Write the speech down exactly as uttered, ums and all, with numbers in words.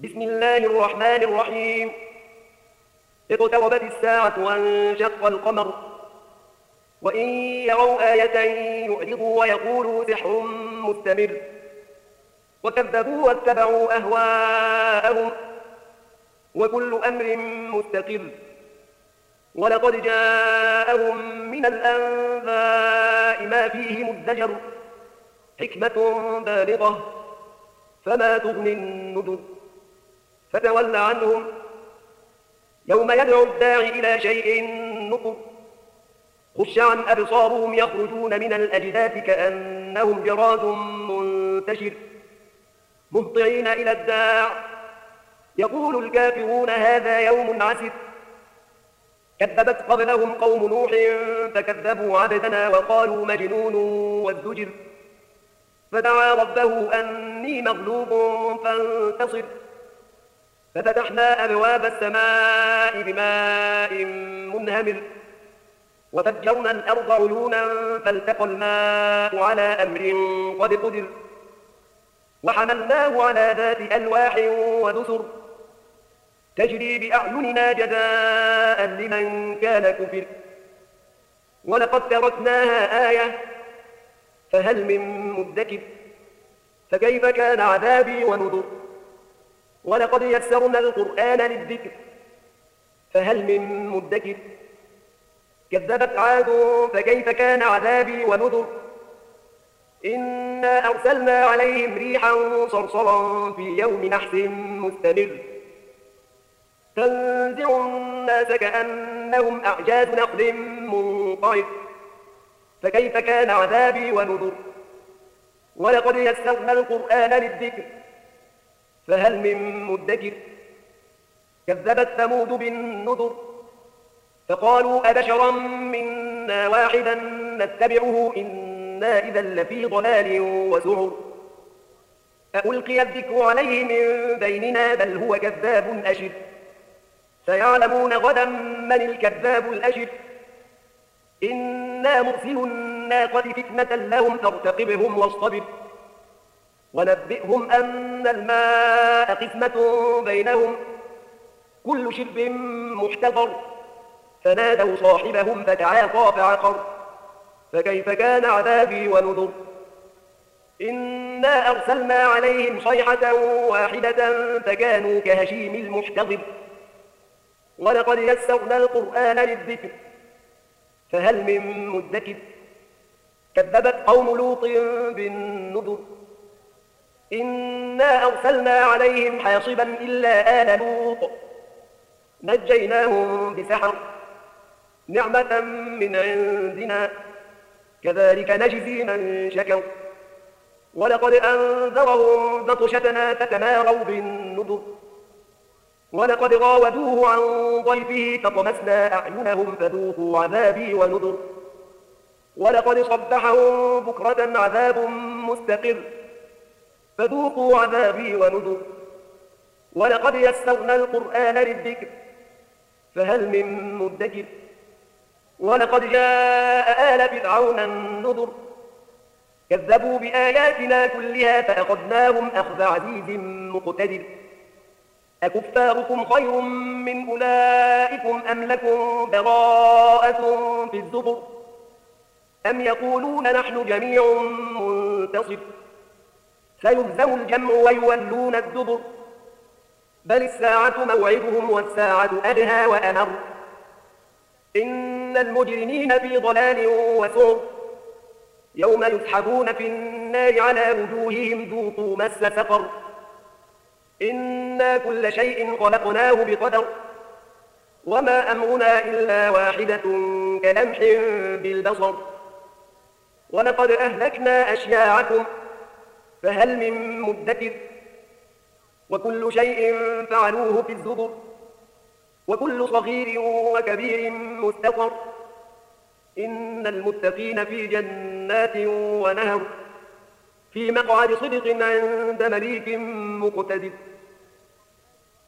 بسم الله الرحمن الرحيم. اقتربت الساعة وانشق القمر وإن يروا آية يعرضوا ويقولوا سحر مستمر وكذبوا واتبعوا أهواءهم وكل أمر مستقر ولقد جاءهم من الأنباء ما فيه مزدجر حكمة بالغة فما تغني النذر فتول عنهم يوم يدعو الداعي إلى شيء نكر خش عن أبصارهم يخرجون من الأجداث كأنهم جراد منتشر مهطعين إلى الداع يقول الكافرون هذا يوم عسر كذبت قبلهم قوم نوح فكذبوا عبدنا وقالوا مجنون وازدجر فدعا ربه أني مغلوب فانتصر ففتحنا أبواب السماء بماء منهمر وفجرنا الأرض عيونا فالتقى الماء على أمر قد قدر وحملناه على ذات ألواح ودسر تجري بأعيننا جزاء لمن كان كفر ولقد تركناها آية فهل من مدكر فكيف كان عذابي ونذر ولقد يسرنا القرآن للذكر فهل من مدكر كذبت عاد فكيف كان عذابي ونذر إنا أرسلنا عليهم ريحا صرصرا في يوم نحس مستمر تنزع الناس كأنهم أعجاز نخل منقعر فكيف كان عذابي ونذر ولقد يسرنا القرآن للذكر فهل من مدكر كذبت ثمود بالنذر فقالوا أبشرا منا واحدا نتبعه إنا إذا لفي ضلال وسعر ألقي الذكر عليه من بيننا بل هو كذاب أشر سيعلمون غدا من الكذاب الأشر إنا مرسل الناقة فتنة لهم فارتقبهم واصطبر ونبئهم أن الماء قسمة بينهم كل شرب محتضر فنادوا صاحبهم فتعاطى فعقر فكيف كان عذابي ونذر إنا أرسلنا عليهم صيحة واحدة فكانوا كهشيم المحتضر ولقد يسرنا القرآن للذكر فهل من مدكر كذبت قوم لوط بالنذر إنا أرسلنا عليهم حاصبا إلا آل لوط نجيناهم بسحر نعمة من عندنا كذلك نجزي من شكر ولقد أنذرهم بطشتنا فتماروا بالنذر ولقد راودوه عن ضيفه فطمسنا أعينهم فذوقوا عذابي ونذر ولقد صبحهم بكرة عذاب مستقر فذوقوا عذابي ونذر ولقد يسرنا القرآن للذكر فهل من مدكر ولقد جاء آل فرعون النذر كذبوا بآياتنا كلها فأخذناهم أخذ عزيز مقتدر أكفاركم خير من أولئكم أم لكم براءة في الزبر أم يقولون نحن جميع منتصر سيهزم الجمع ويولون الدبر بل الساعة موعدهم والساعة أدهى وأمر إن المجرمين في ضلال وسعر يوم يسحبون في النار على وجوههم ذوقوا مس سقر إنا كل شيء خلقناه بقدر وما أمرنا إلا واحدة كلمح بالبصر ولقد أهلكنا أشياعكم فهل من مدكر وكل شيء فعلوه في الزبر وكل صغير وكبير مستقر إن المتقين في جنات ونهر في مقعد صدق عند مليك مقتدر